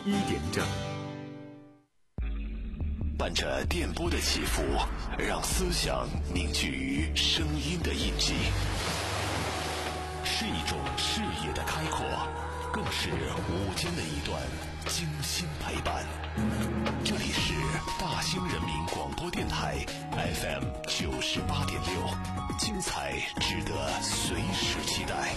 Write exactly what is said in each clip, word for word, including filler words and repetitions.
一点整。 伴着电波的起伏，让思想凝聚于声音的印记，是一种视野的开阔，更是午间的一段精心陪伴。这里是大兴人民广播电台 F M 九十八点六，精彩值得随时期待。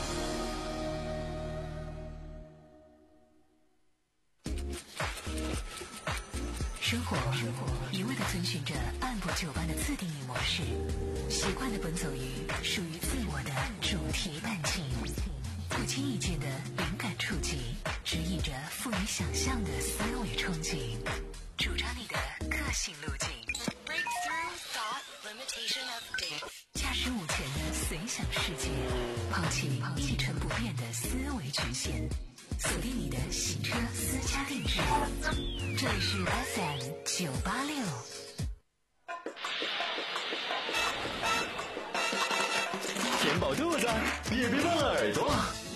生活一味地遵循着按部就班的自定义模式，习惯地奔走于属于自我的主题弹琴，不经意间的灵感触及，指引着富于想象的思维憧憬，主张你的个性路径。Breakthrough thought limitation update。驾驶午前的随想世界，抛弃一成不变的思维局限，锁定你的洗车私家定制。这里是 F M 九八六。 填饱肚子，也别忘了耳朵。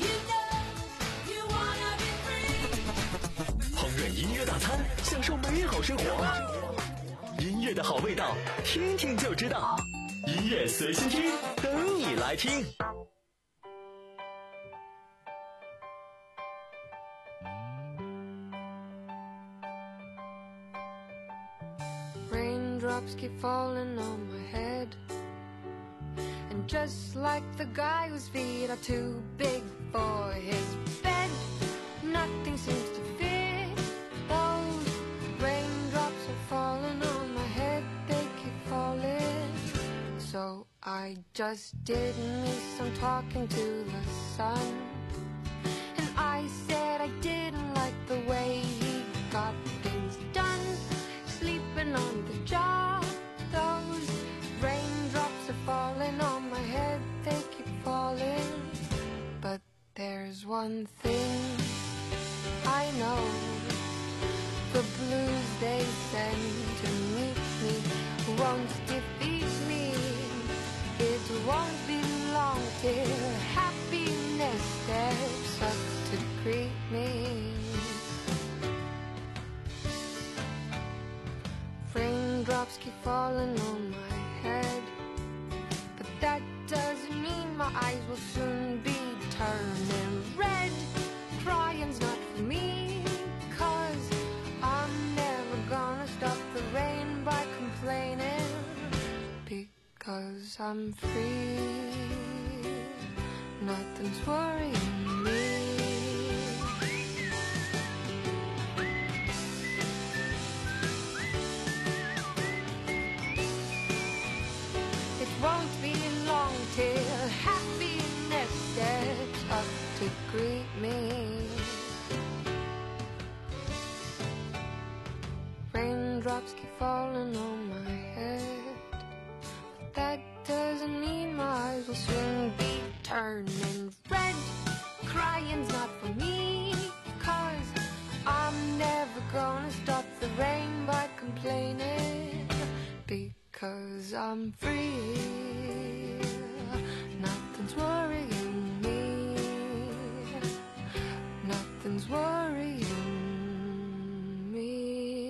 烹饪音乐大餐，享受美好生活。音乐的好味道，听听就知道。音乐随心听，等你来听。 Raindrops keep falling on my head, and just like the guy whose feet are too big for his bed, nothing seems to fit. Those raindrops are falling on my head, they keep falling. So I just did me some talking to the sun, and I said I didn't like the way he got things done, sleeping on the job. Those raindrops are falling on my head, they keep falling. But there's one thing I know, the blues they send to meet me won't defeat me. It won't be long till happiness steps up to greet me. Raindrops keep falling on my head, but that doesn't mean my eyes will soon be turning red. Crying's not for me, 'cause I'm never gonna stop the rain by complaining, because I'm free, nothing's worrying me. Won't be long till happiness steps up to greet me. Raindrops keep falling on my head, but that doesn't mean my eyes will soon be turning red. Crying's not for me, 'cause I'm never gonna stop the rain by complaining, because I'm free, nothing's worrying me, nothing's worrying me.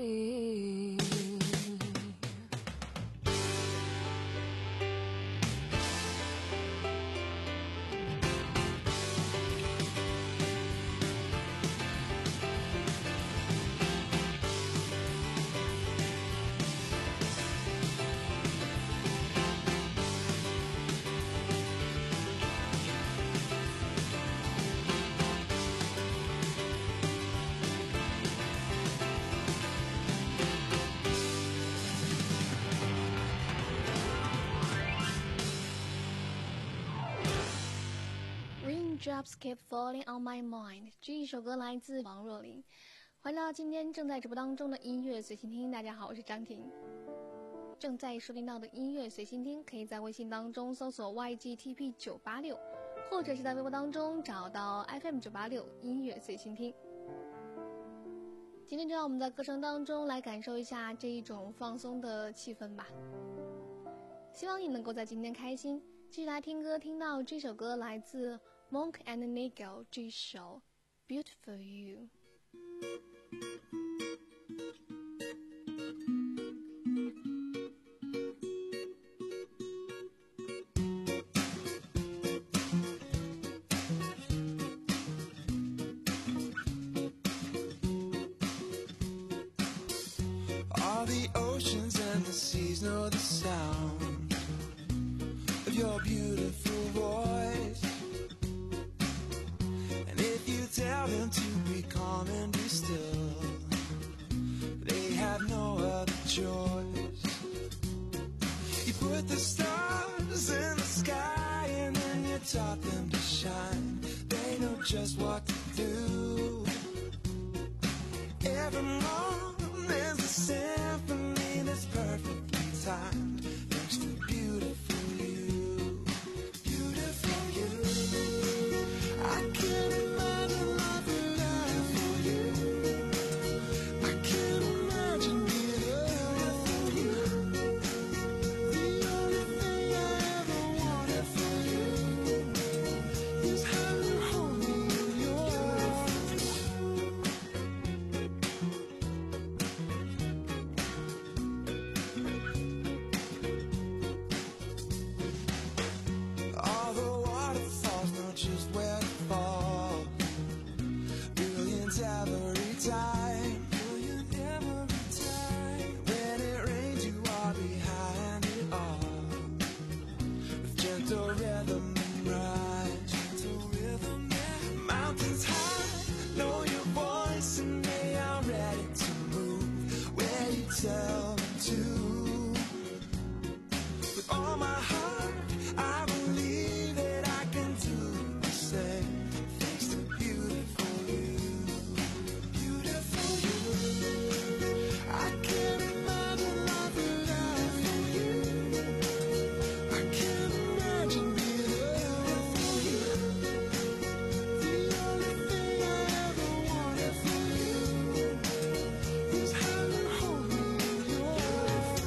Raindrops keep falling on my mind。这一首歌来自王若琳。欢迎来到今天正在直播当中的音乐随心听。大家好，我是张婷。正在收听到的音乐随心听，可以在微信当中搜索 Y G T P 九八六，或者是在微博当中找到 F M 九八六音乐随心听。今天就让我们在歌声当中来感受一下这一种放松的气氛吧。希望你能够在今天开心。继续来听歌，听到这首歌来自 Monk and Nigel 这首 Beautiful You。 All the oceans and the seas know the sound of your beautiful voice. And if you tell them to be calm and be still, they have no other choice. You put the stars in the sky and then you taught them to shine. They know just what to do. Every moment's a symphony that's perfectly timed. Thanks to beautiful you, beautiful you. I can't imagine life without you. I can't imagine being without you. The only thing I ever wanted for you is how you hold me in your arms. All the waterfalls know just where to fall. Brilliant every time. Brilliant every time. When it rains, you are behind it all. With gentle rhythm and rhyme. Gentle rhythm and mountains high. Know your voice and they are ready to move where you tell them to. With all my heart, I believe that I can do the same. Thanks to beautiful you, beautiful you. I can't imagine life without you. I can't imagine being without you. The only thing I ever wanted for you is how you hold me in your arms.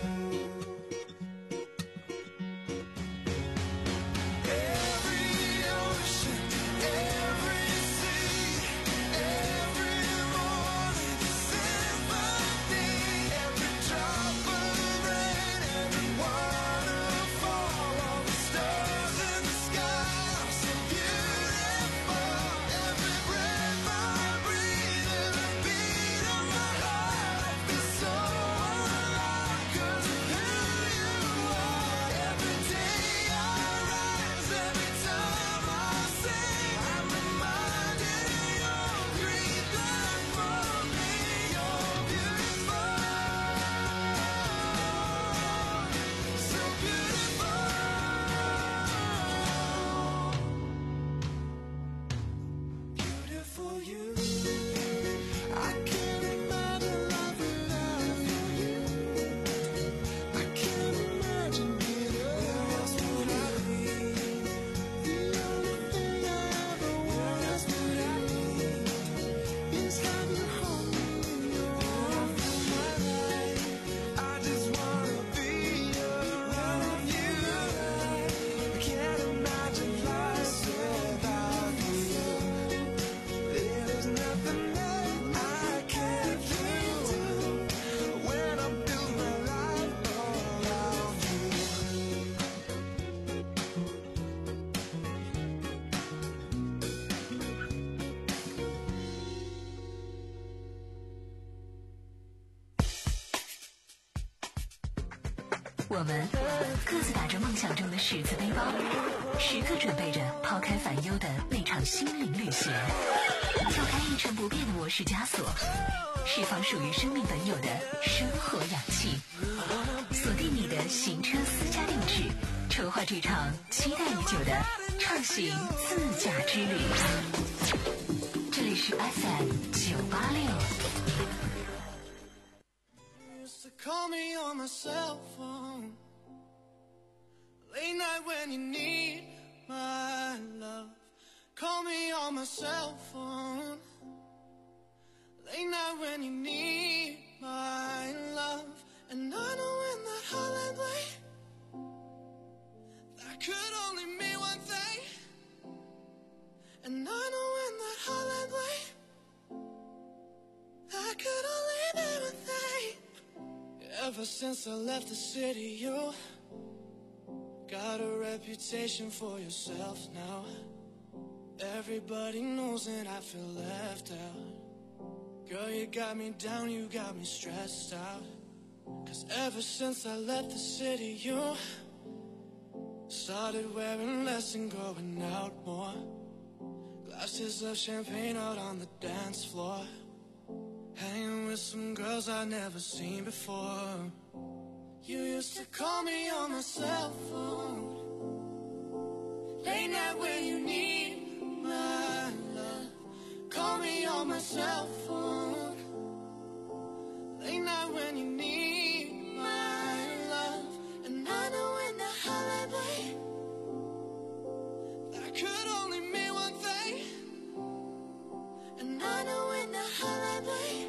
Every ocean, every sea, every morning symphony, every drop of rain, every waterfall, all the stars in the sky are so beautiful. Every breath I breathe, every beat of my heart, I feel so alive 'cause of who you are. Every day I rise, every time I sing, I'm reminded you're breathing for me. You're beautiful, so beautiful, beautiful you. I can't imagine life without you. I can't imagine being where else would I be? The only thing I ever want else would I be is have you hold me in your arms for my life. I just wanna be around you. I can't imagine life without you. There's nothing that I can't do when I'm building my life around you. 我们各自打着梦想中的十字背包，时刻准备着抛开烦忧的那场心灵旅行，跳开一成不变的模式枷锁，释放属于生命本有的生活氧气，锁定你的行车私家定制，筹划这场期待已久的畅行自驾之旅。这里是 F M 九八六。 Used to call me on my cell phone late night when you need my love. Call me on my cell phone late night when you need my love. And I know in that hotline bling that could only mean one thing. And I know in that hotline bling that could only mean one thing. Ever since I left the city, you got a reputation for yourself now. Everybody knows that I feel left out. Girl, you got me down, you got me stressed out. Cause ever since I left the city, you started wearing less and going out more. Glasses of champagne out on the dance floor, hanging with some girls I've never seen before. You used to call me on my cell phone, late night when you need my love. Call me on my cell phone, late night when you need my love. And I know in the holiday that could only mean one thing. And I know in the holiday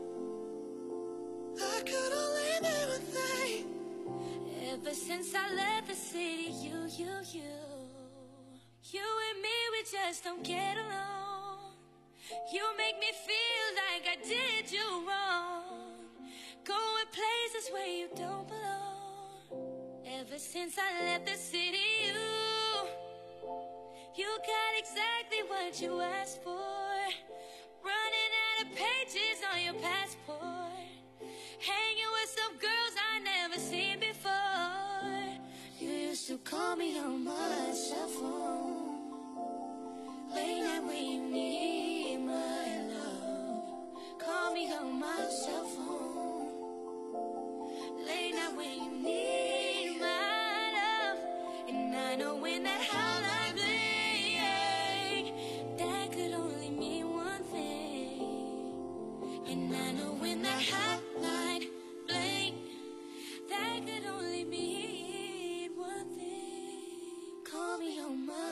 that could only mean one thing. Ever since I left the city, you, you, you You and me, we just don't get along. You make me feel like I did you wrong, going places where you don't belong. Ever since I left the city, you You got exactly what you asked for, running out of pages on your passport, hanging with some girls I never seen before. You used to call me on my cell phone, late night when you need my love. Call me on my cell phone, late night when you need my love. And I know when that hotline bling, that could only mean one thing. And I know when that hotline bling, that could only mean one thing. Call me on my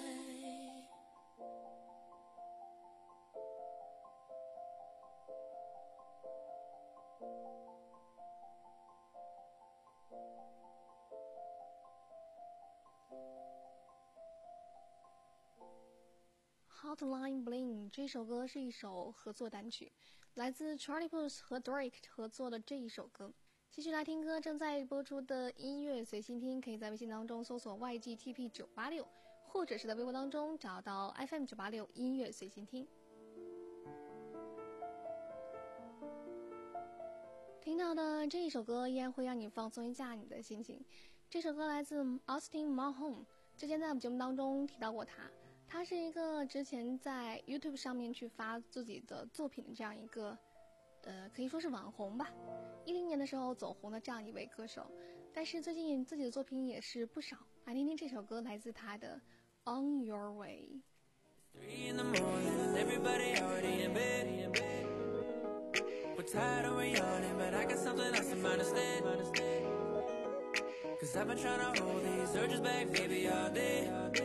Hotline Bling 这首歌是一首合作单曲，来自 Charlie Puth 和 Drake 合作的这一首歌。继续来听歌，正在播出的音乐随心听，可以在微信当中搜索 Y G T P 九八六，或者是在微博当中找到 F M 九八六音乐随心听。听到的这一首歌依然会让你放松一下你的心情。这首歌来自 Austin Mahone， 之前在我们节目当中提到过他。他是一个之前在 YouTube 上面去发自己的作品的这样一个，呃，可以说是网红吧。一零年的时候走红的这样一位歌手，但是最近自己的作品也是不少。来听听这首歌，来自他的 On Your Way。 Three in the morning, everybody already in bed. We're tired of yawning, but I got something else in mind instead. Cause I've been trying to hold these urges back, baby, all day.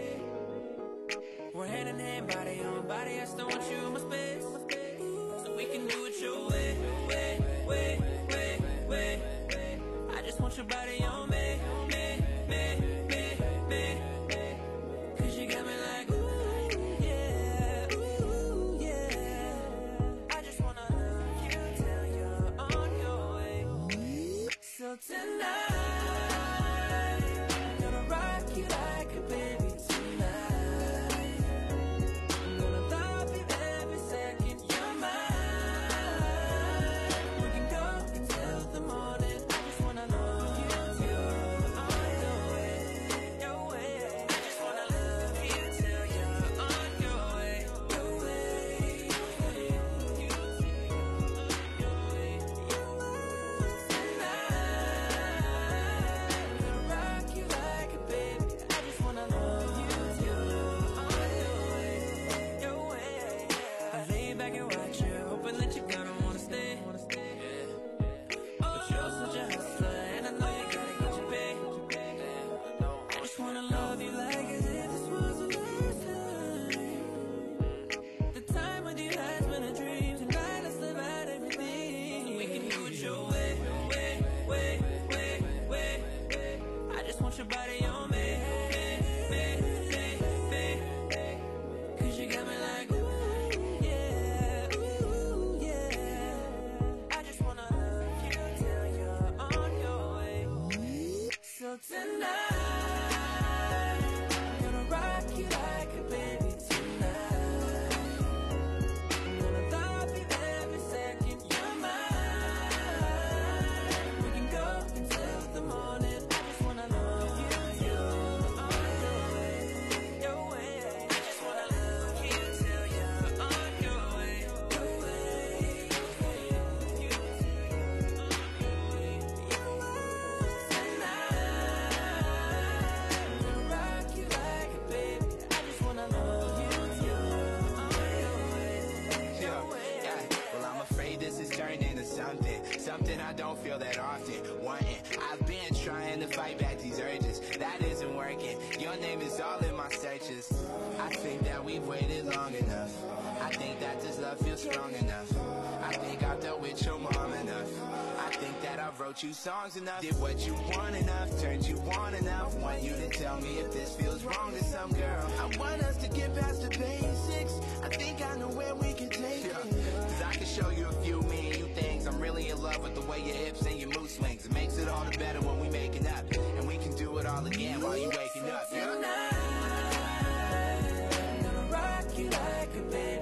We're hand in hand, body on body, I still want you in my space. So we can do it your way, way, way, way, way. I just want your body on me, me, me, me, me. Cause you got me like, ooh, yeah, ooh, yeah. I just wanna love you till you're on your way. So tonight I'm gonna rock you like a baby tonight. I'm gonna love you every second you're mine. We can go until the morning. I just wanna love you till you're on your way, your way. I just wanna love you till you're on your way, your way, your way. You till you're on your way, your way. Tonight something I don't feel that often. Wanting, I've been trying to fight back these urges. That isn't working. Your name is all in my searches. I think that we've waited long enough. I think that this love feels strong enough. I think I've dealt with your mom enough. I think that I wrote you songs enough. Did what you want enough, turned you on enough. Want you to tell me if this feels wrong to some girl. I want us to get past the basics. I think I know where we can take it. Cause I can show you a few me and you things. I'm really in love with the way your hips and your mood swings. It makes it all the better when we making up. And we can do it all again while you waking up. Yeah. Tonight, I'm gonna rock you like a baby.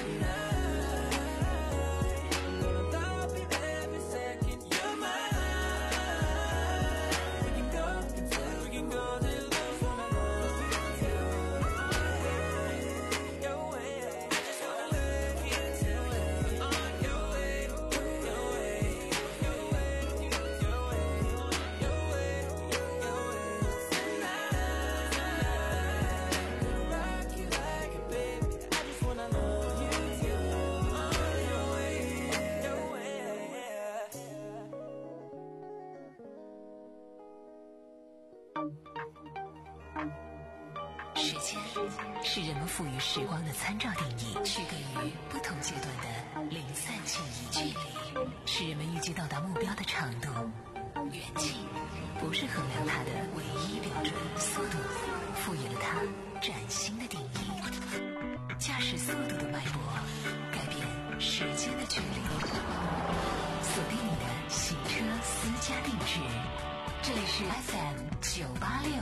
时间是人们赋予时光的参照定义，区隔于不同阶段的零散记忆。距离是人们预计到达目标的长度，远近不是衡量它的唯一标准。速度赋予了它崭新的定义。驾驶速度的脉搏，改变时间的距离。锁定你的行车私家定制，这里是 F M 九八六。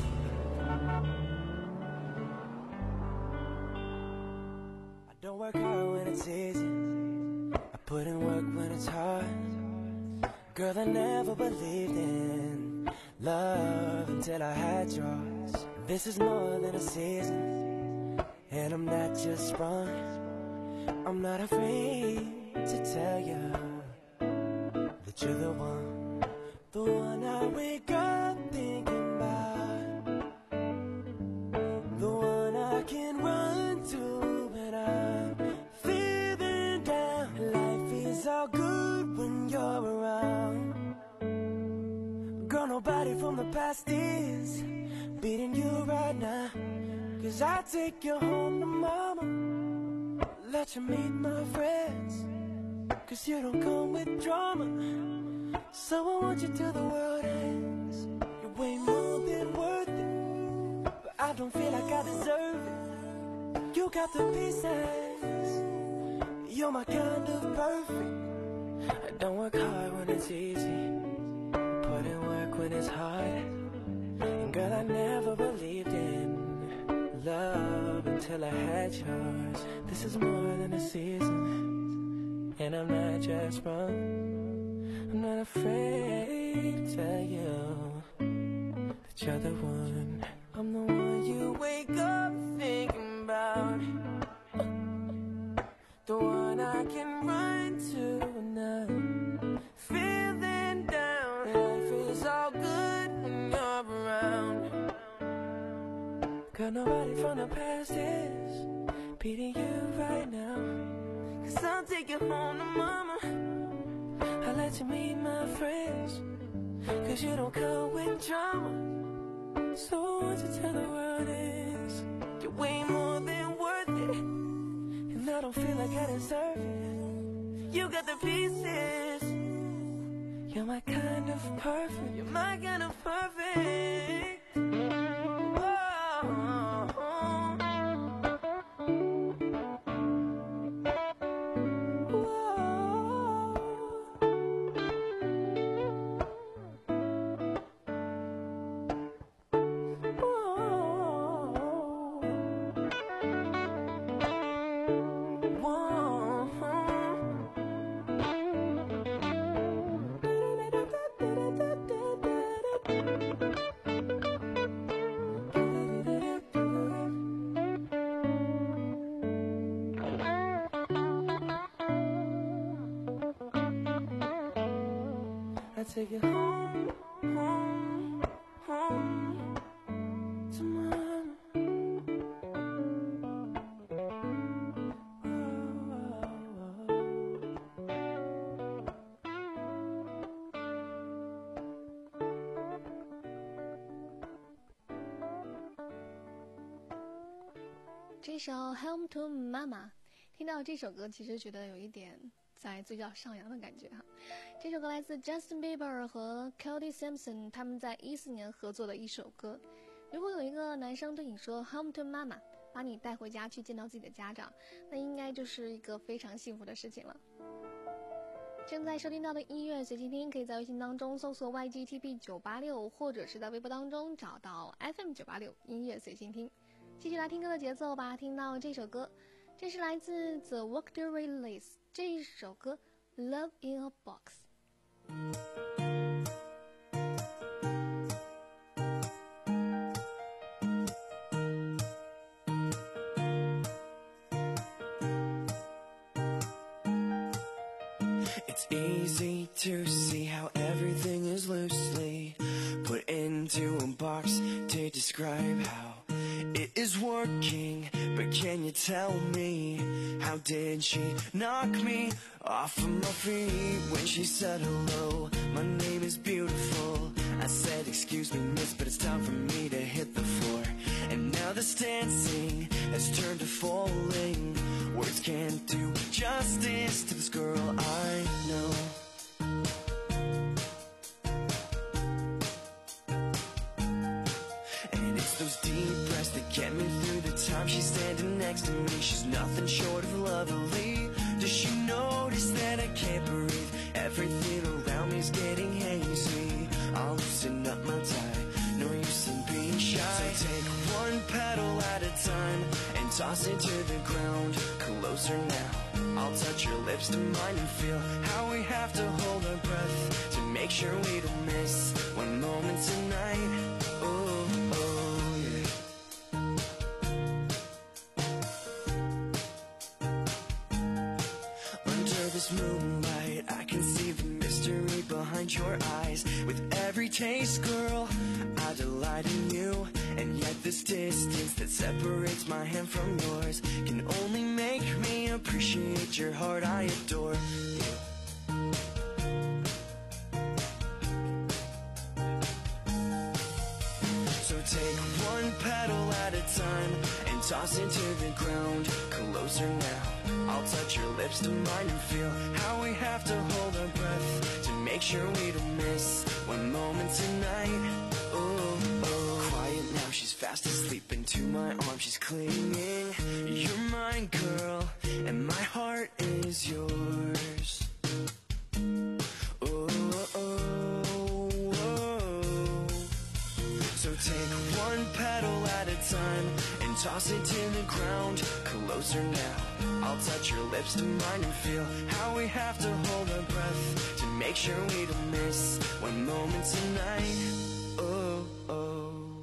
Don't work hard when it's easy. I put in work when it's hard. Girl, I never believed in love until I had yours. This is more than a season, and I'm not just sprung. I'm not afraid to tell you that you're the one, the one I wake up thinking about, the one I can run to when I'm feeling down. Life is all good when you're around. Girl, nobody from the past is beating you right now. Cause I take you home to mama, let you meet my friends. Cause you don't come with drama, so I want you till the world ends. You're way more than worth it, but I don't feel like I deserve it. You got the pieces, you're my kind of perfect. I don't work hard when it's easy, put in work when it's hard. And girl, I never believed in love until I had yours. This is more than a season, and I'm not just wrong. I'm not afraid to tell you that you're the one. I'm the one you wake up thinking about, the one I can run to now. Feeling down, life is all good when you're around. Got nobody from the past is beating you right now. Cause I'll take you home to mama, I'll let you meet my friends. Cause you don't come with drama, so I want you to tell the world is you're way more than worth it, and I don't feel like I deserve it. You got the pieces, you're my kind of perfect. You're my kind of perfect. I take you home, home, home to mama. Oh, oh, oh. 这首 Home to Mama， 听到这首歌其实觉得有一点在嘴角上扬的感觉哈。这首歌来自 Justin Bieber 和 Cody Simpson 他们在一四年合作的一首歌。如果有一个男生对你说 Home to Mama， 把你带回家去见到自己的家长，那应该就是一个非常幸福的事情了。正在收听到的音乐随机听，可以在微信当中搜索 Y G T B 九八六， 或者是在微博当中找到 F M 九八六 音乐随心听。继续来听歌的节奏吧，听到这首歌，这是来自 The Victory List 这一首歌 Love in a Box。 It's easy to see how everything is loosely put into a box to describe how it is working. But can you tell me, how did she knock me off of my feet when she said hello? My name is beautiful. I said excuse me miss, but it's time for me to hit the floor. And now this dancing has turned to falling. Words can't do justice to this girl I know. And it's those deep breaths that get me through the time she's standing next to me. She's nothing short of lovely. Does she notice that I can't breathe? Everything around me's getting hazy. I'll loosen up my tie, no use in being shy. So take one petal at a time and toss it to the ground. Closer now, I'll touch your lips to mine and feel how we have to hold our breath to make sure we don't miss one moment tonight. Oh, oh, yeah. Under this moonlight, I can see the mystery behind your eyes. With every taste, girl, I delight in you. And yet this distance that separates my hand from yours can only make me appreciate your heart I adore. So take one petal at a time and toss it to the ground. Closer now, I'll touch your lips to mine and feel how we have to hold our breath to make sure we don't miss one moment tonight. Oh, oh. Quiet now, she's fast asleep into my arms, she's clinging. You're mine, girl, and my heart is yours. Oh, oh, oh. So take one petal at a time and toss it to the ground. Closer now, I'll touch your lips to mine and feel how we have to hold our breath to make sure we don't miss one moment tonight. Oh, oh.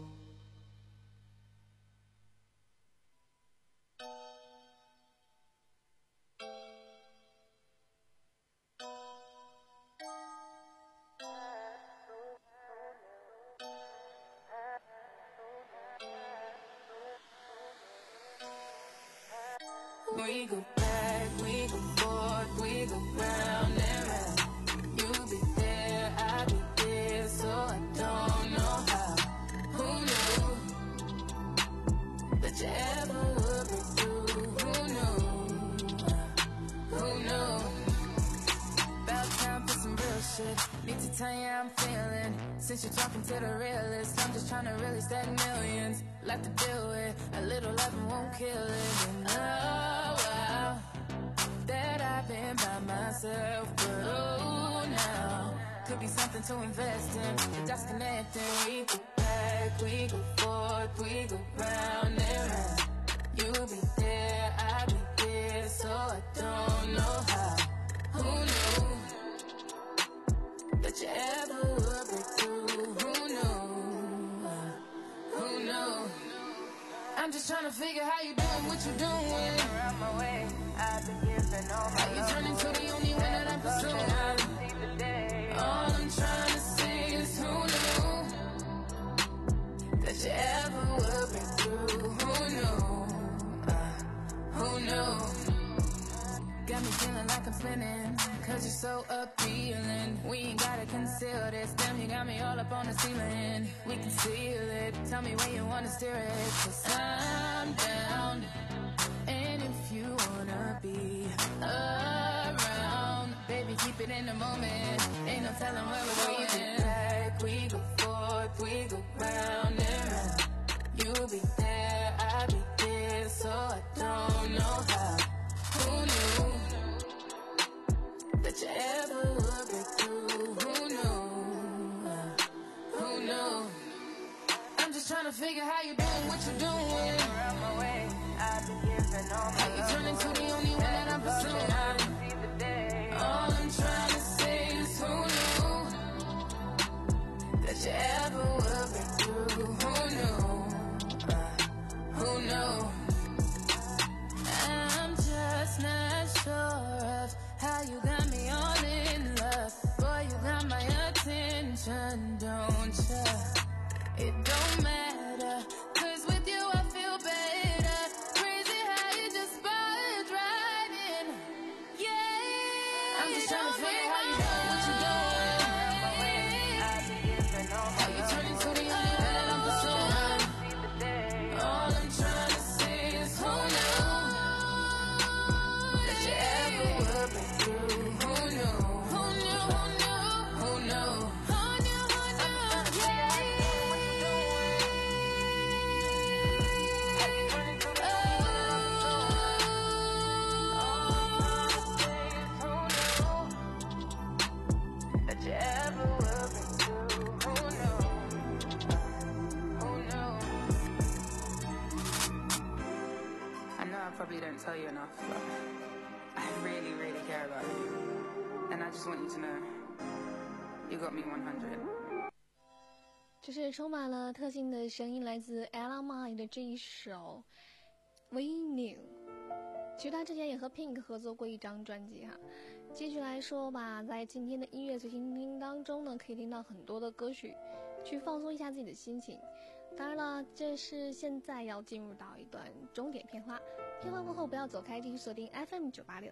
We go back, we go forth, we go round and round. You be there, I be there, so I don't know how. Who knew that you ever would be through? Who knew? Who knew? About time for some real shit. Need to tell you how I'm feeling. Since you're talking to the realist, I'm just trying to really stack millions. Like to deal with a little love and won't kill it. And oh wow, that I've been by myself, but oh now could be something to invest in. The dots connecting. We go back, we go forth, we go round and round. You be there, I be there, so I don't know how. Who knew that you ever would be through? Who knew? Who knew? I'm just trying to figure how you doing, what you doing. Around my way, I've been giving all my love. How you turn into the only one that I'm pursuing. All I'm trying to say is who knew that you ever would be through. Who knew? Uh, who knew? Got me feeling like I'm cause you're so appealing. We ain't gotta conceal this. Damn, you got me all up on the ceiling. We can seal it. Tell me where you wanna steer it. Cause I'm down. And if you wanna be around, baby, keep it in the moment. Ain't no telling where we're going. We go back, we go forth, we go round and round. You'll be there, I'll be there, so I don't know how. Who knew that you ever would break through? Who knew? Who knew? I'm just trying to figure how you doing what you're doing. Around my way, I've been giving all my love. How you turn into the only one that I'm pursuing. All I'm trying to say is who knew that you ever would break through? Who knew? Who knew? I'm just not sure of how you got me all in love. Boy, you got my attention, don't you? It don't matter, cause with you I feel better. Crazy how you just barge right in. Yeah, I'm just trying to figure how you doing what you doing. How you turn into the only one that I'm pursuing. All I'm trying to say is who knew that you ever would break through? Who knew? Who knew? Who knew? Who knew? Who knew? Who knew? That you ever would break through? Who knew? Who knew? I know I probably don't tell you enough, but I really, really care about you. And I just want you to know, you got me one hundred. 这是充满了特性的声音，来自 Ella Mai 的这一首 We Knew。 其实他之前也和 Pink 合作过一张专辑哈。继续来说吧，在今天的音乐随心听当中呢，可以听到很多的歌曲，去放松一下自己的心情。当然了，这是现在要进入到一段终点片花，片花过后不要走开，继续锁定 F M 九八六。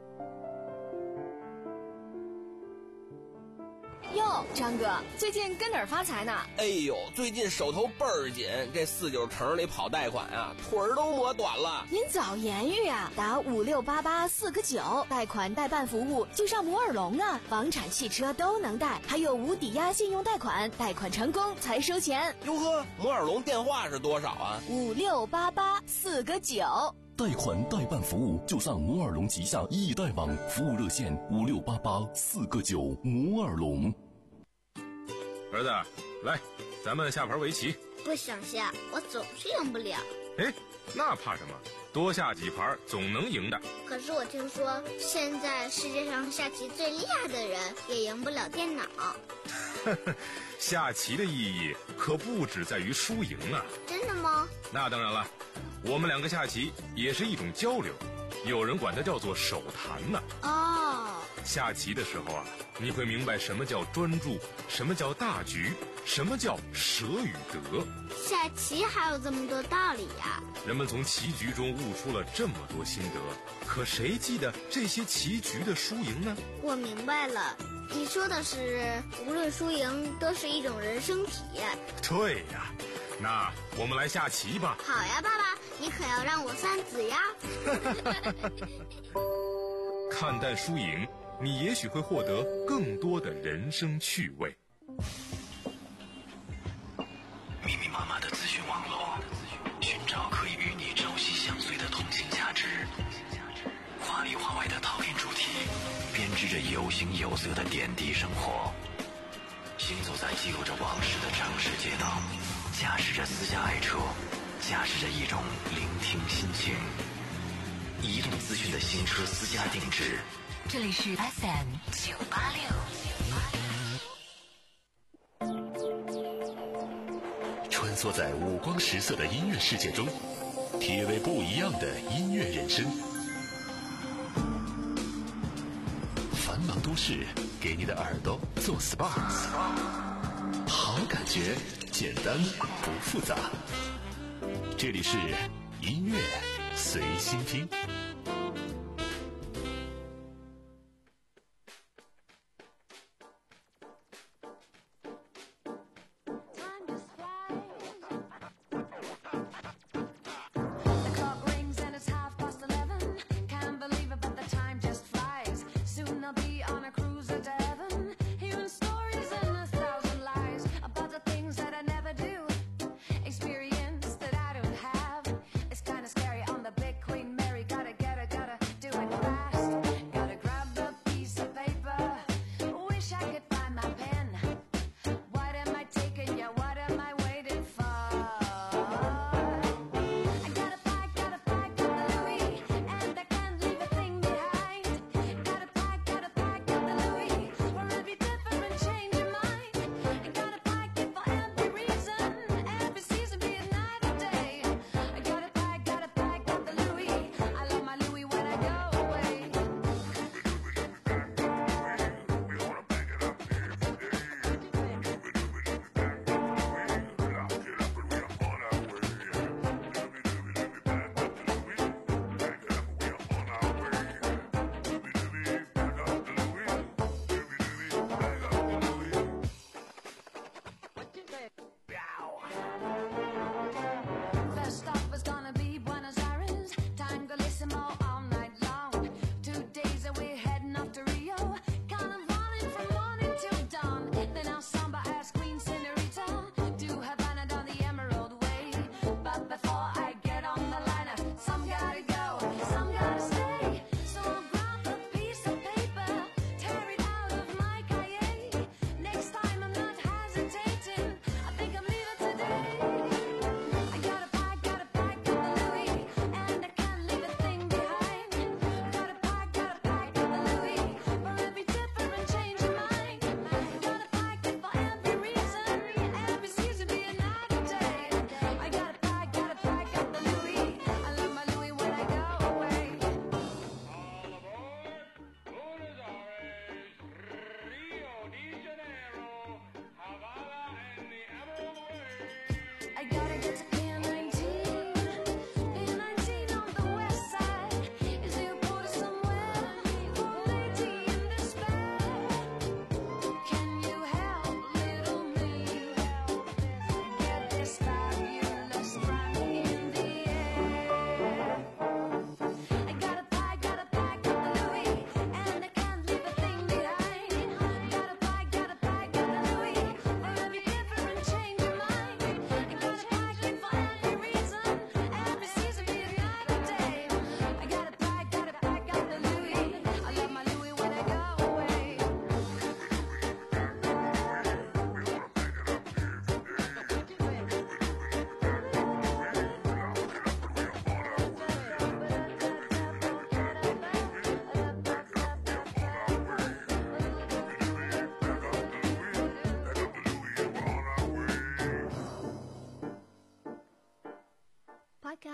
哟，张哥，最近跟哪儿发财呢？ 哎呦，最近手头倍儿紧，这四九城里跑贷款啊，腿儿都磨短了。 您早言语啊，打五六八八四个九，贷款代办服务就上摩尔龙啊，房产、汽车都能贷，还有无抵押信用贷款，贷款成功才收钱。 哟呵，摩尔龙电话是多少啊？ 五六八八四个九。 贷款代办服务就上摩尔龙旗下易贷网，服务热线五六八八四个九。摩尔龙。 儿子，来，咱们下盘围棋。 不想下，我总是赢不了。 哎，那怕什么？多下几盘总能赢的。 可是我听说，现在世界上下棋最厉害的人也赢不了电脑。 下棋的意义可不只在于输赢啊！ 真的吗？ 那当然了，我们两个下棋也是一种交流，有人管它叫做手谈呢。 哦， 下棋的时候啊，你会明白什么叫专注，什么叫大局，什么叫舍与得。 下棋还有这么多道理呀！ 人们从棋局中悟出了这么多心得，可谁记得这些棋局的输赢呢？ 我明白了，你说的是无论输赢都是一种人生体验。 对呀，那我们来下棋吧。 好呀，爸爸，你可要让我三子呀。 看淡输赢，你也许会获得更多的人生趣味。 密密麻麻的资讯网络，寻找可以与你朝夕相随的通信价值。华里华外的讨厌主题，编织着有形有色的点滴生活。行走在记录着往事的城市街道，驾驶着私家爱车，驾驶着一种聆听心情。移动资讯的新车私家定制。 这里是 F M 九八六。 穿梭在五光十色的音乐世界中，体味不一样的音乐人生。繁忙都市给你的耳朵做 S P A， 好感觉，简单不复杂。这里是音乐随心听。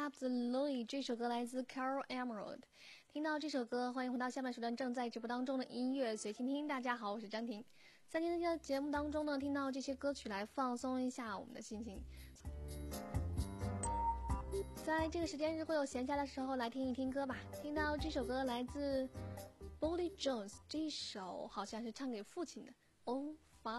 Absolutely 这首歌来自 Carol Emerald。听到这首歌，欢迎回到下半时段正在直播当中的音乐随心听。大家好，我是张婷。在今天的节目当中呢，听到这些歌曲来放松一下我们的心情。在这个时间如果有闲暇的时候来听一听歌吧。听到这首歌来自 Bolly Jones， 这一首好像是唱给父亲的 Oh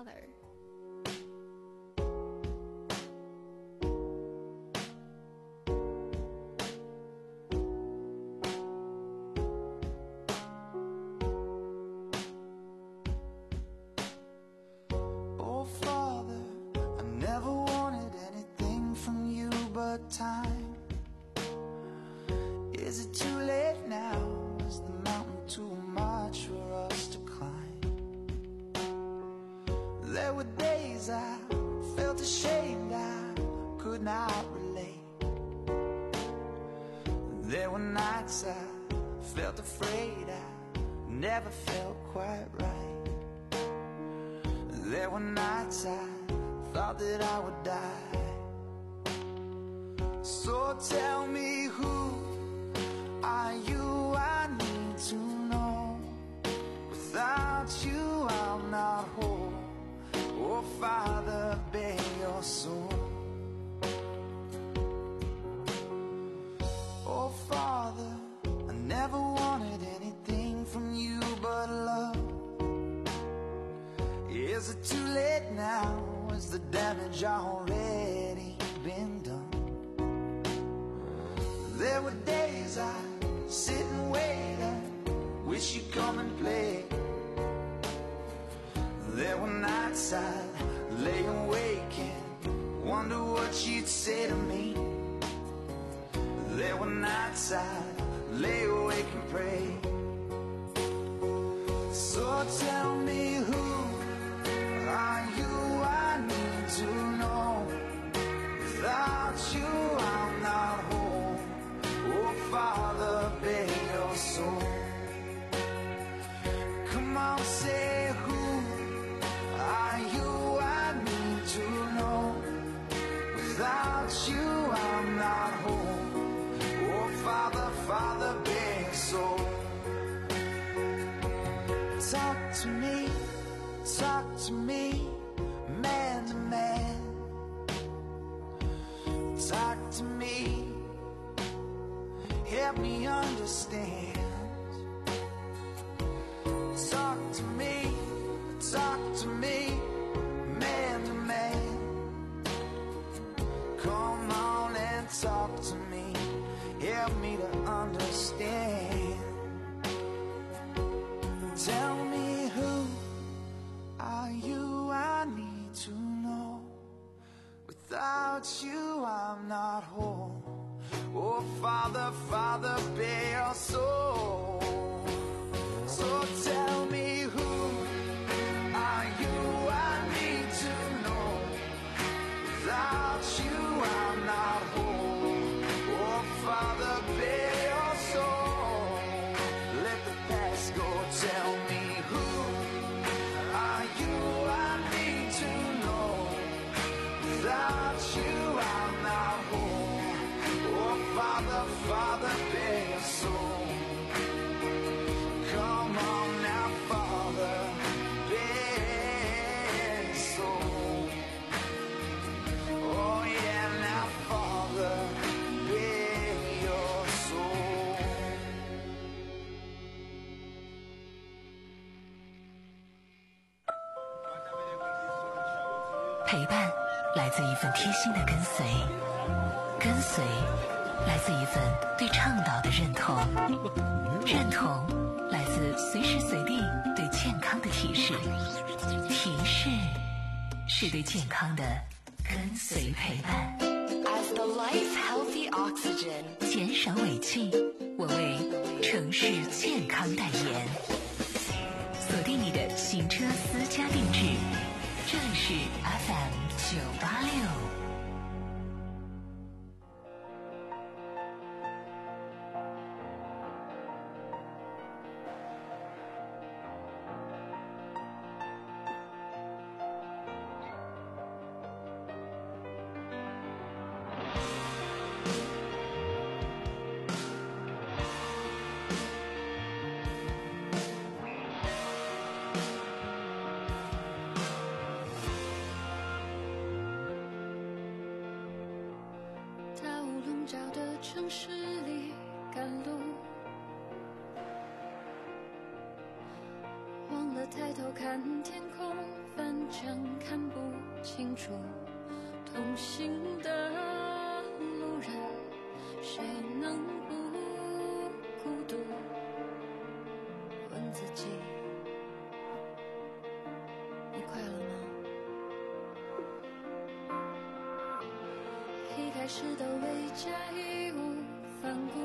Father。Is it too late now? Is the mountain too much for us to climb? There were days I felt ashamed, I could not relate. There were nights I felt afraid, I never felt quite right. There were nights I thought that I would die. So tell me, who are you? I need to know. Without you I'm not whole. Oh Father, bear your soul. Oh Father, I never wanted anything from you but love. Is it too late now? Is the damage already been done? There were days I sit and wait, I wish you'd come and play. There were nights I'd lay awake and wonder what you'd say to me. There were nights I'd lay awake and pray. So tell me, who are you? I need to know. Without you I'm not whole. Oh Father, bear your soul. Come on, say, who are you? I need to know. Without you I'm not whole. Oh Father, Father, bear your soul. Talk to me, talk to me, man to man. Talk to me, help me understand. Talk to me, talk to me, man to man. Come on and talk to me, help me to understand. Tell me, who are you? I need to know. Without you I'm not whole. Oh Father, Father, bear your soul. So tell me, who are you? I need to know. Without you I'm not whole. Oh Father, bear your soul. Let the past go. Tell me, who are you? I need to know. Without you I'm not whole. Oh Father, Father, bear your soul. Come on now, Father, bear your soul. Oh yeah, now Father, bear your soul. 陪伴来自一份贴心的跟随，跟随来自一份对倡导的认同，认同来自随时随地对健康的提示，提示是对健康的跟随陪伴。As the life healthy oxygen， 减少尾气，我为城市健康代言。锁定你的行车私家定制，这里是 F M 九八六。 大雾笼罩的城市里赶路，忘了抬头看天空，反正看不清楚。同行的路人，谁能不孤独？问自己，你快乐吗？一开始的未加义无反顾，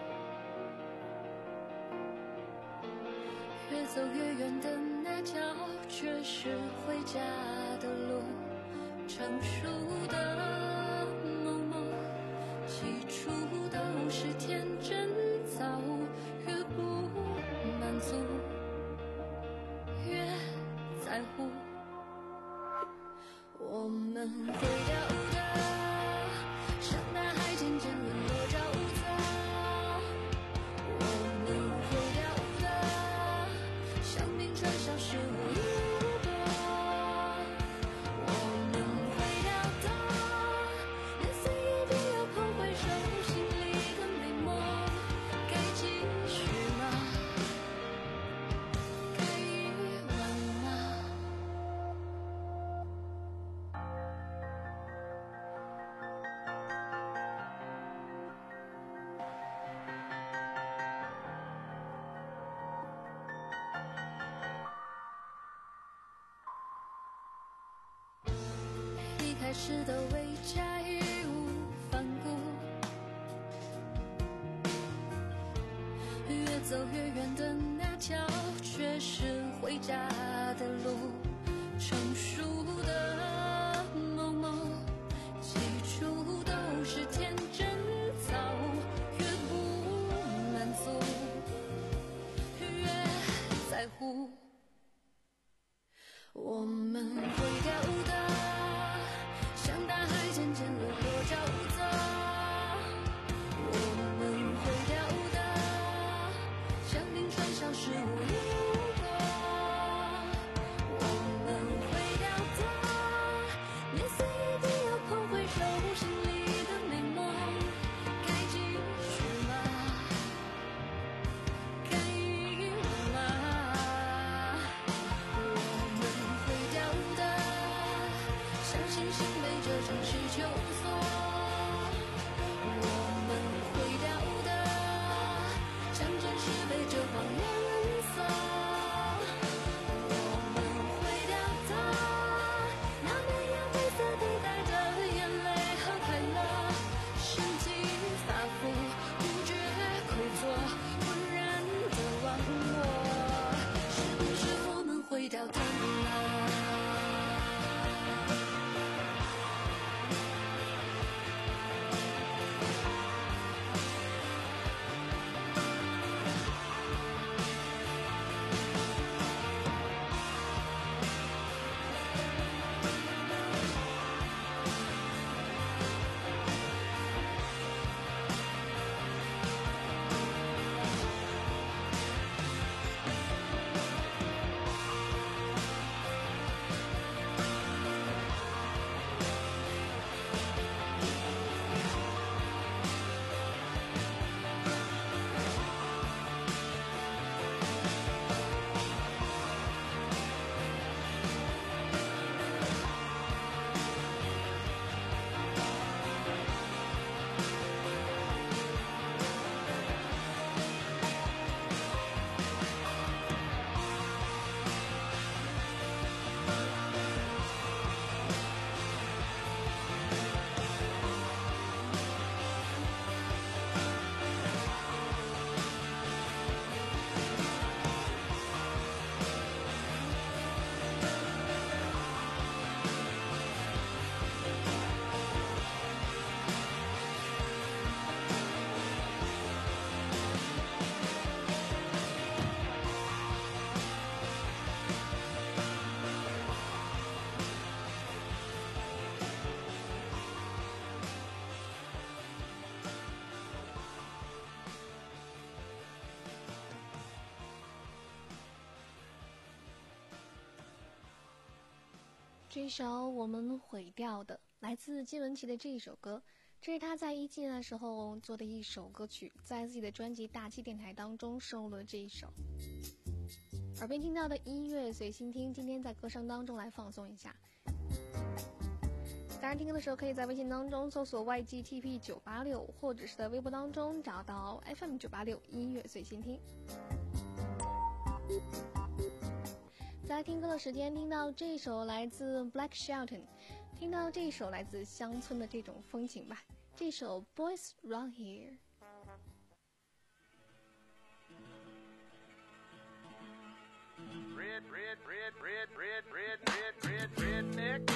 越走越远的那条却是回家的路。成熟的某某，起初都是天真，早越不满足，越在乎。我们会跳舞的，像大海渐渐沦落沼泽。我们会跳舞的，像冰川消失无影无波。我们会跳的，连随意必要后悔收心里的美梦。该继续吗？该遗忘吗？一开始的未加义无反顾，越走越远的那条却是回家的路。成熟的某某，起初都是天真，早越不满足，越在乎。我们会跳舞的，像大海渐渐沦落沼泽。我们会跳舞的，像冰川消失无影无波。我们会跳的，连随意必要后悔收心里的美梦。该继续吗？该遗忘吗？我们会跳舞的， 这一首我们毁掉的来自金玟岐的这一首歌，这是他在一七年的时候做的一首歌曲，在自己的专辑《大气电台》当中收录了这一首。耳边听到的音乐随心听，今天在歌声当中来放松一下。当然听歌的时候可以在微信当中搜索 Y G T P 九八六，或者是在微博当中找到 F M 九八六音乐随心听。在听歌的时间听到这首来自 Black Shelton， 听到这首来自乡村的这种风情吧，这首 Boys Run Here。 Red, red, red, red, red, red, red, red, redneck.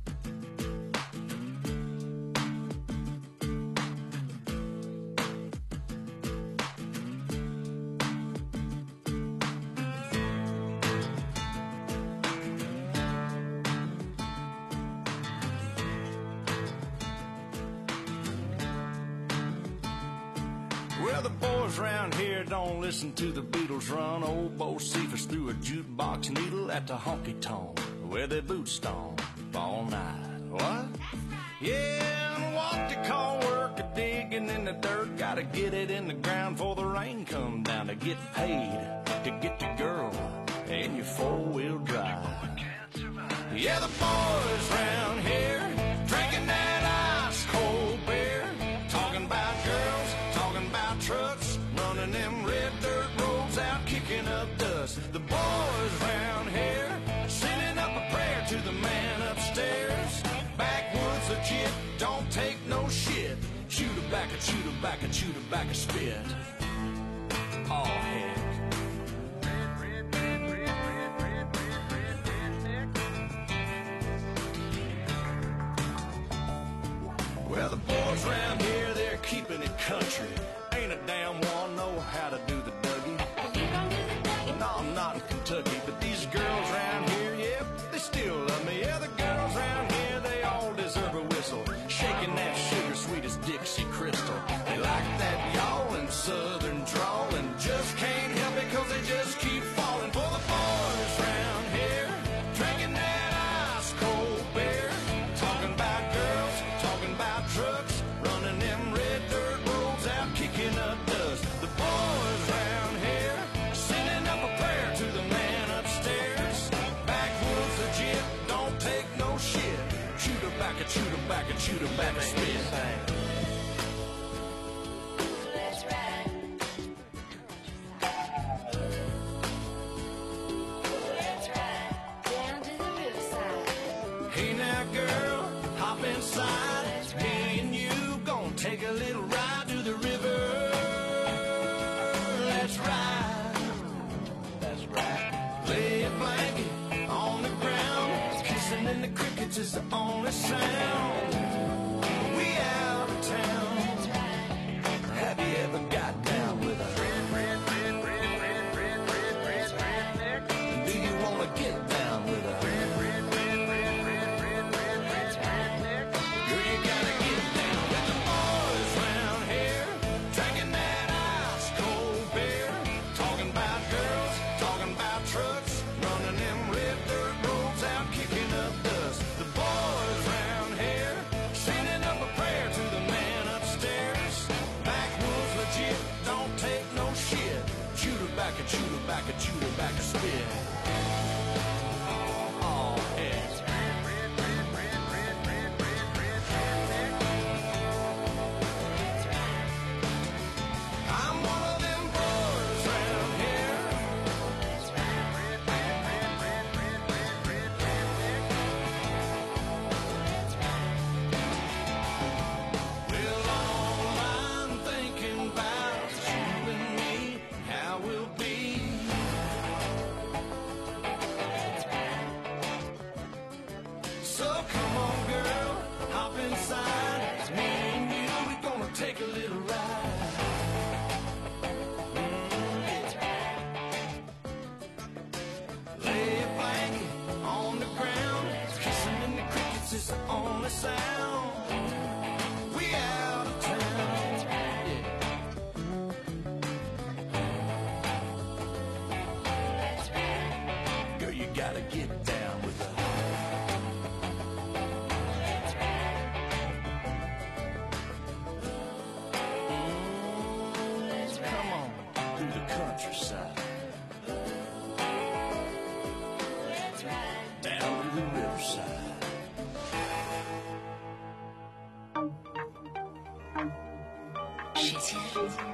Well, the boys round here don't listen to the Beatles run. Old Bo Cephas threw a jukebox needle at the honky-tonk where their boots stomp all night. What? Yeah, and what they call work a digging in the dirt. Gotta get it in the ground before the rain come down to get paid, to get the girl in your four-wheel drive. Yeah, the boys round here drinking that ice-cold beer, talking about girls, talking about trucks, running them red dirt roads out, kicking up dust. The boys round here sending up a prayer to the man upstairs. Backwoods legit, don't take no shit. Chew tobacco, chew tobacco, chew tobacco, spit. Oh, heck. Well, the boys round here, they're keeping it country. Ain't a damn one know how to do the Dougie. No, I'm not in Kentucky, but these girls round here, yeah, they still love me. Yeah, the girls round here, they all deserve a whistle. Shaking that sugar sweet as Dixie Crystal. They like that yawling southern drawl and just can't help it cause they just keep falling for the boys round here. Drinking that ice cold beer, talking about girls, talking about trucks, running them red dirt roads out, kicking up dust. The boys round here sending up a prayer to the man upstairs. Backwoods legit, don't take no shit. Chew tobacco, chew tobacco, chew tobacco, spit. Let's ride. Let's ride down to the riverside. Hey now girl, hop inside. Me and you gonna take a little ride to the river. Let's ride. That's right. Lay a blanket on the ground. Kissing in the crickets is the only sound. We out of town. Have you ever got down with a red, red, red, red, red, red, red, red, redneck? Do you wanna get down with a red, red, red, red, red, red, red, red, redneck? Girl, you gotta get down with the boys round here, drinking that ice cold beer, talking about girls, talking about trucks, running them red dirt roads out, kicking up dust. The boys round here sending up a prayer to the man upstairs. Backwoods legit, don't take no shit. Chew tobacco, chew tobacco, chew tobacco, spit. Oh, heck. I'm one of them boys round here. Well, all I'm thinking about is you and me, how we'll be. So come on, girl, hop inside. Me and you, we're gonna take a little ride. Lay a blanket on the ground, kissing in the crickets is the only sound. We out of town. Yeah. Girl, you gotta get down with the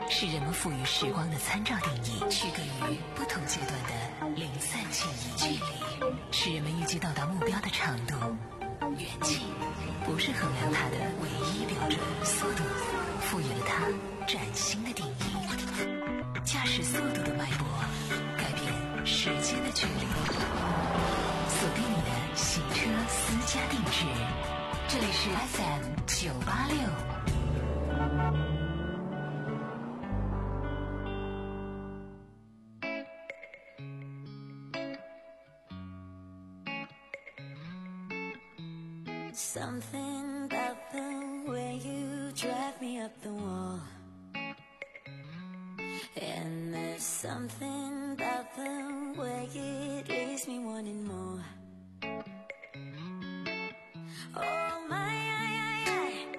是人们赋予时光的参照定义，区隔于不同阶段的零散记忆。距离是人们预计到达目标的长度，远近不是衡量它的唯一标准，速度赋予了它崭新的定义。驾驶速度的脉搏，改变时间的距离。锁定你的洗车私家定制，这里是 F M 九八六。 Something about the way you drive me up the wall. And there's something about the way it leaves me wanting more. Oh my, I, I,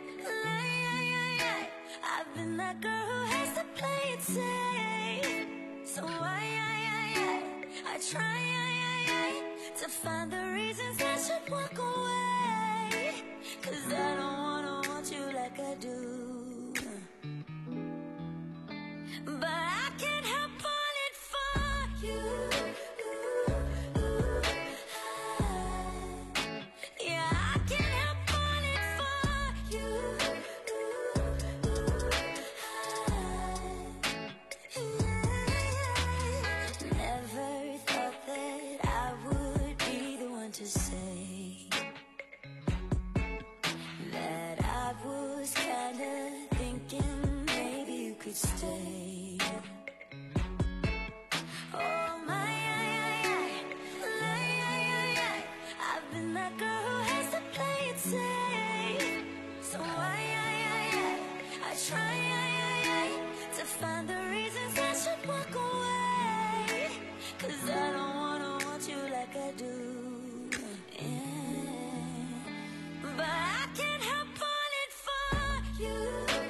I, I've been that girl who has to play it safe. So I, I, I, I try I, I, to find the reasons I should walk away. Cause I don't wanna want you like I do. But I can't help falling for you. Yeah, I can't help falling for you. Never thought that I would be the one to say that I was kinda thinking maybe you could stay. Oh my, I, I, I, I've been that girl who has to play it safe. So I, I, I, try to find the reasons I should walk away. Cause I don't wanna want you like I do. Yeah. But I can't help falling for you.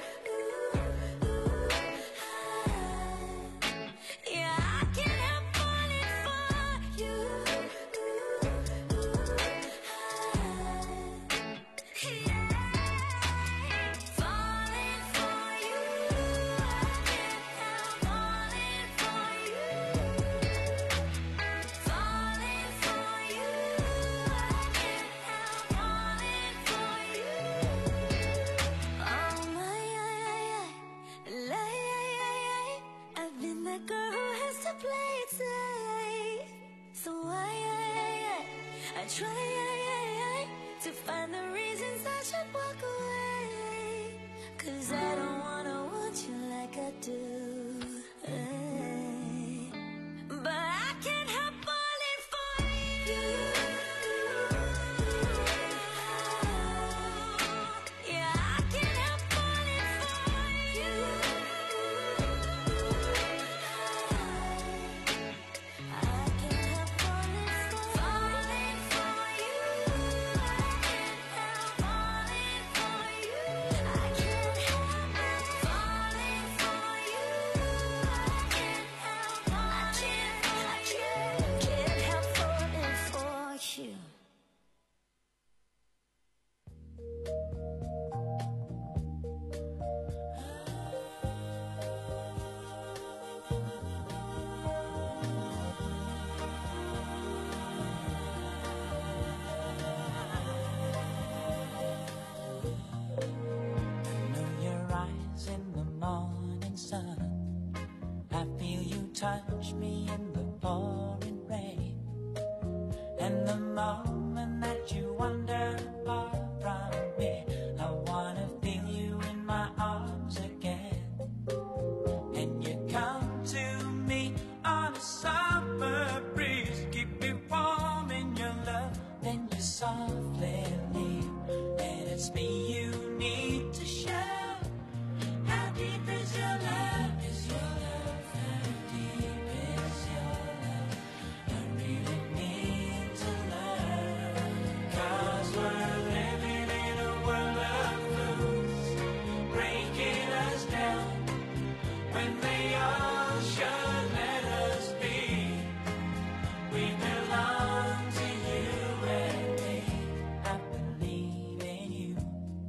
Yeah, I can't help falling for you. Yeah, falling for you. I can't help falling for you. Falling for you. I can't help falling for you. Oh my, I've been that girl who has to play it safe. So I, I, I try to find the reasons I should walk away. Cause I don't wanna want you like I do. But I can't help falling for you. Yeah, I can't help falling for you. I can't help falling for, falling for you. I can't help falling for you. I can't help falling for you. I can't help, I can't, I can't, can't help falling for you. know your eyes in the morning sun. I feel you touch me in the pouring rain. And the moment that you wander far from me, I wanna feel you in my arms again. And you come to me on a summer breeze, keep me warm in your love, then you softly leave. And it's me you need to show. How deep is your love? Is your love? How deep is your love? I really need to learn. 'Cause we're living in a world of fools, breaking us down when they all should let us be. We belong to you and me. I believe in you.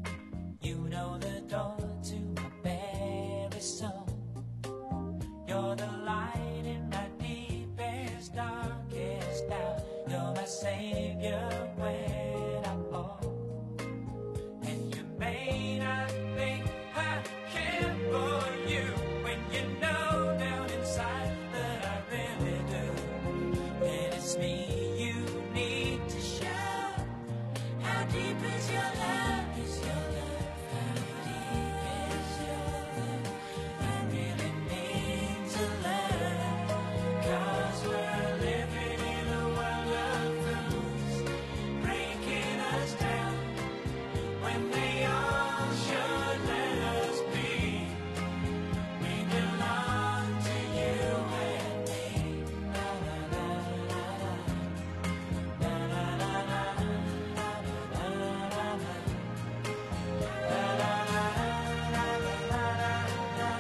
savior when I fall. And you may not think I care for you when you know down inside that I really do. And it's me you need to show. How deep is your love? Is your love? How deep is your love? I really need to learn. 'Cause we're living in a world of fools, breaking us down when they all should let us be. We belong to you and me. La la la la la. La la la la la. La la la la. La la la la la la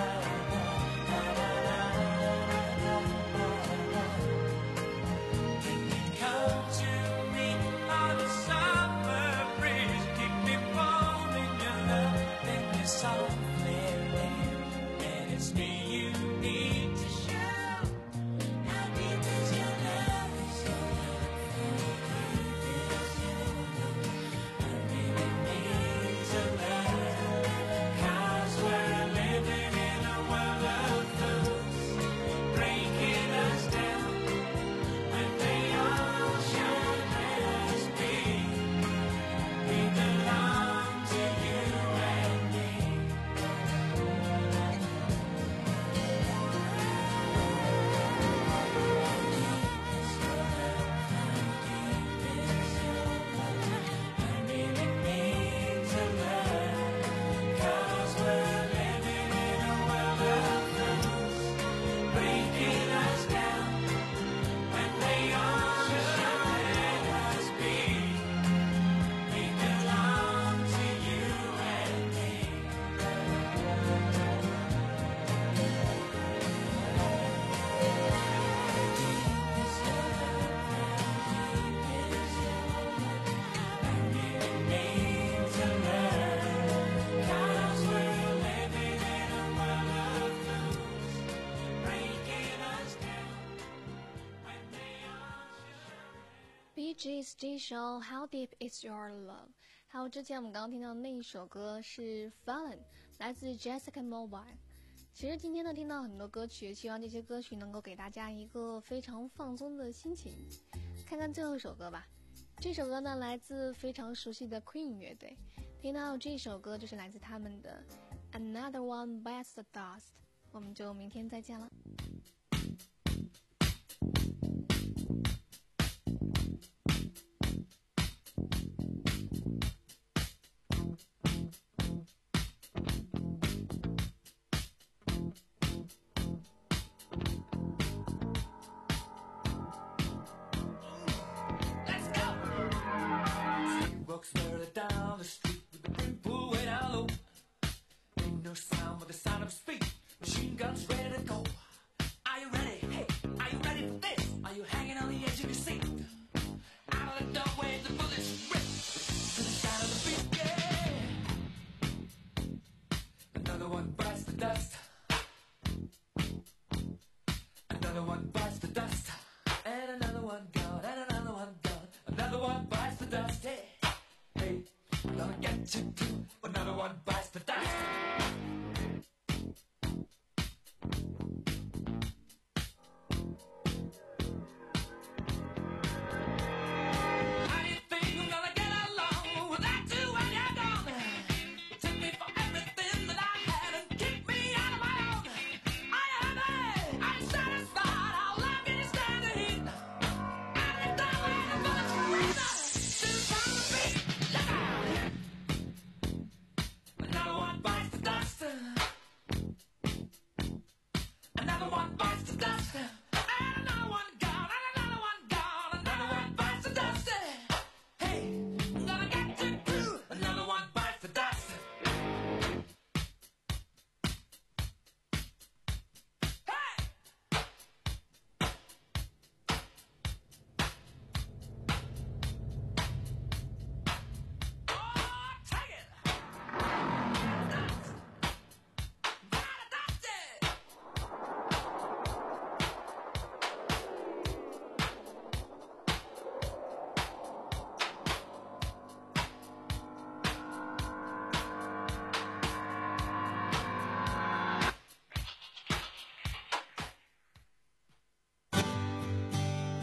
Come to me on a summer breeze, keep me warm in your love, make me softly lean. And it's me you need to show. How deep is your love? Is your love? How deep is your love? I really need to learn. 'Cause we're living in a world of fools, breaking us down when they all should let us be. We belong to you and me. I really need to learn. 'Cause we're living in a world of fools, breaking us down when they all should let us be. We belong to you and me. I really need to learn. 'Cause we're living in a world of fools, breaking us down when they all should. Bee Gees 这首 How Deep Is Your Love， 还有之前我们刚刚听到的那一首歌是 Fallen， 来自 Jessica Mobile。其实今天呢听到很多歌曲，希望这些歌曲能够给大家一个非常放松的心情。看看最后一首歌吧，这首歌呢来自非常熟悉的 Queen 乐队，听到这首歌就是来自他们的 Another One Bites the Dust。 我们就明天再见了。 Walks further down the street with the brim pulled way down low. Ain't no sound but the sound of speed. Machine guns ready to go. Are you ready? Hey, are you ready for this? Are you hanging on the edge of your seat? Out of the doorway, the bullets rip to the sound of the beat. Yeah. Another one bites the dust. Another one bites the dust. And another one gone. And another one gone. Another one bites the dust. Hey. Hey, gonna get you too. Another one bites the dust. How do you think I'm gonna get along without you when you're gone? Took me for everything that I had and kicked me out of my own. Are you happy? Are you satisfied? How long can you stand the heat? Out of the doorway, the bullets rip to the sound of the beat. Another one bites the dust.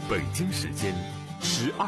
北京时间十二。